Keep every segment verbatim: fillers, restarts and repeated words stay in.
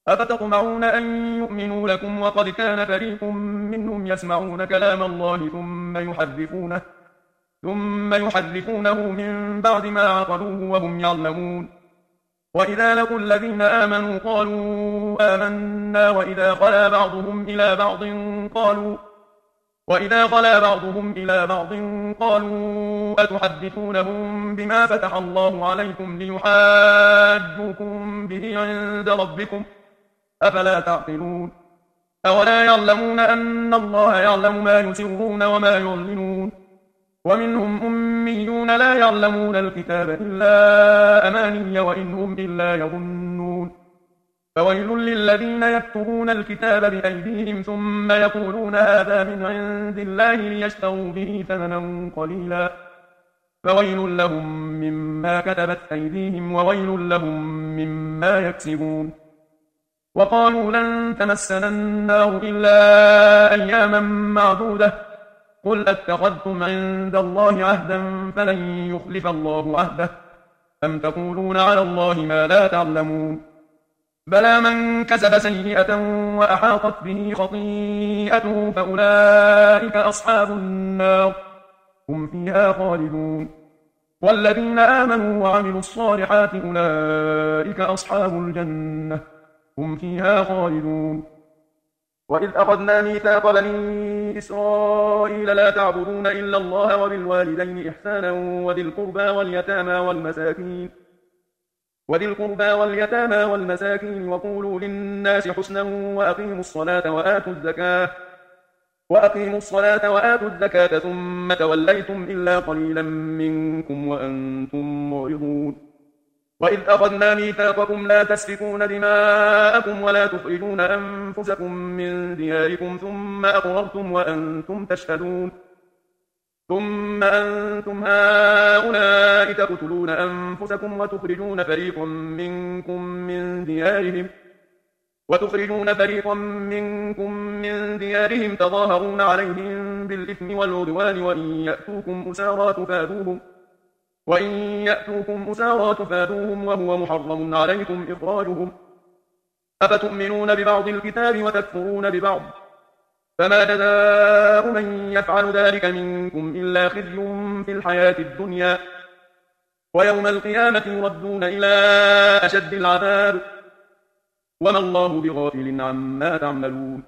أفتطمعون أن يؤمنوا لكم وقد كان فريق منهم يسمعون كلام الله ثم يحرفونه ثم يحرفونه من بعد ما عقلوه وهم يعلمون. وإذا لقوا الذين آمنوا قالوا آمنا وإذا خلا بعضهم إلى بعض قالوا وإذا خلا بعضهم إلى بعض قالوا أتحدثونهم بما فتح الله عليكم ليحاجوكم به عند ربكم أفلا تعقلون. أولا يعلمون أن الله يعلم ما يسرون وما يعلنون. ومنهم أميون لا يعلمون الكتاب إلا أماني وإن هم إلا يظنون. فويل للذين يكتبون الكتاب بأيديهم ثم يقولون هذا من عند الله ليشتروا به ثمنا قليلا فويل لهم مما كتبت أيديهم وويل لهم مما يكسبون. وقالوا لن تمسنا النار إلا أياما معدودة قل أتخذتم عند الله عهدا فلن يخلف الله عهده أم تقولون على الله ما لا تعلمون. بلى من كسب سيئة وأحاطت به خطيئته فأولئك أصحاب النار هم فيها خالدون. والذين آمنوا وعملوا الصالحات أولئك أصحاب الجنة هم فيها خالدون. وإذ أخذنا ميثاق بني إسرائيل لا تعبدون إلا الله وبالوالدين إحسانا وذي القربى واليتامى والمساكين وذي القربى واليتامى والمساكين وقولوا للناس حسنا وأقيموا الصلاة وآتوا الزكاة وأقيموا الصلاة وآتوا الزكاة ثم توليتم إلا قليلا منكم وأنتم معرضون. وإذ أخذنا ميثاقكم لا تسفكون دماءكم ولا تخرجون أنفسكم من دياركم ثم أقررتم وأنتم تشهدون. ثم أنتم هؤلاء تقتلون أنفسكم وتخرجون فريقا منكم من ديارهم وتخرجون فريقا منكم من ديارهم تظاهرون عليهم بالإثم والعدوان وإن يأتوكم أسارى تفادوهم وإن يأتوكم أسارى تفادوهم وهو محرم عليكم إخراجهم أفتؤمنون ببعض الكتاب وتكفرون ببعض فما جزاء من يفعل ذلك منكم إلا خزي في الحياة الدنيا ويوم القيامة يردون إلى أشد العذاب وما الله بغافل عما تعملون.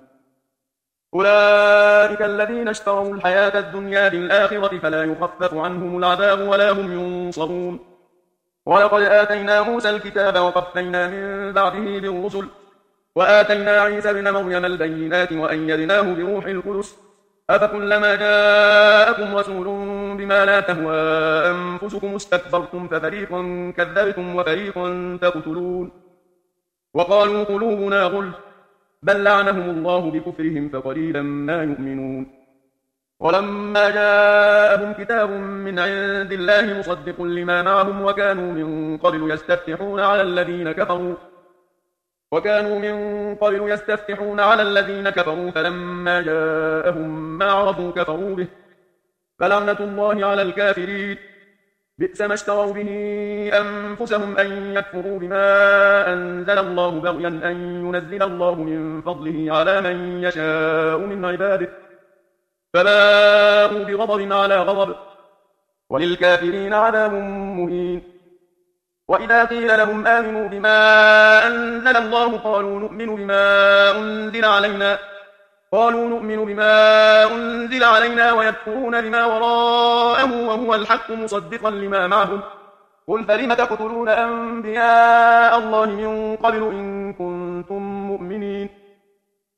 أولئك الذين اشتروا الحياة الدنيا بالآخرة فلا يخفف عنهم العذاب ولا هم ينصرون. ولقد آتينا موسى الكتاب وقفينا من بعده بالرسل وآتينا عيسى ابن مريم البينات وأيدناه بروح القدس أفكلما جاءكم رسول بما لا تهوى أنفسكم استكبرتم ففريقا كذبتم وفريقا تقتلون. وقالوا قلوبنا غلف بل لعنهم الله بكفرهم فقليلا ما يؤمنون. ولما جاءهم كتاب من عند الله مصدق لما معهم وكانوا من قبل يستفتحون على الذين كفروا وكانوا من قبل يستفتحون على الذين كفروا فلما جاءهم ما عرفوا كفروا به فلعنة الله على الكافرين. بئس ما اشتروا به أنفسهم أن يكفروا بما أنزل الله بغيا أن ينزل الله من فضله على من يشاء من عباده فباءوا بغضب على غضب وللكافرين عذاب مهين. وإذا قيل لهم آمنوا بما أنزل الله قالوا نؤمن بما أنزل علينا قالوا نؤمن بما أنزل علينا ويكفرون بما وراءه وهو الحق مصدقا لما معهم قل فلم تقتلون أنبياء الله من قبل إن كنتم مؤمنين